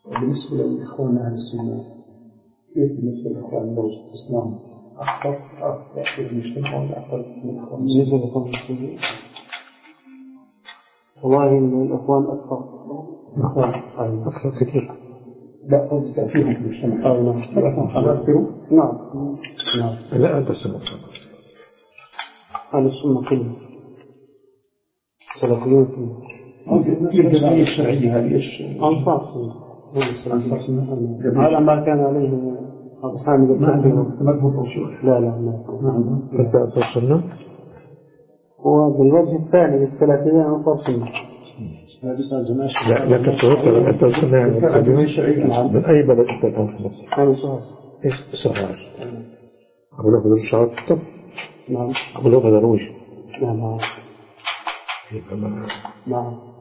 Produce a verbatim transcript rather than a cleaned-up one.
بالنسبة لإخواننا أهل السنة كيف بالنسبة لإخوان لو الإسلام أخطر أخطر في المجتمع ولا أخطر من الإخوان؟ بالنسبة لإخوان المسلمين والله إن الإخوان أكثر إخوان أكثر كثير. لا قصدي تأثيرهم في المجتمع. أي نعم. أكثر. نعم. نعم. لا أنت السنة. أهل السنة كلهم سلفيون كلهم. قصدي الجمعية الشرعية هذه إيش؟ أنصار سنة. هذا ما كان عليه أقسام التحقيق. مذهب أو شيء؟ لا لا لا. نعم. أنت أنصار سنة. وبالوجه الثاني للسلفية أنصار سنة. لا لا تتوقع أنت السنة من أي بلد أنت الآن في مصر؟ أنا سهر. إيش سهر؟ أقول لك بدرس شعار طب. نعم. أقول لك بدروج. نعم. نعم. نعم.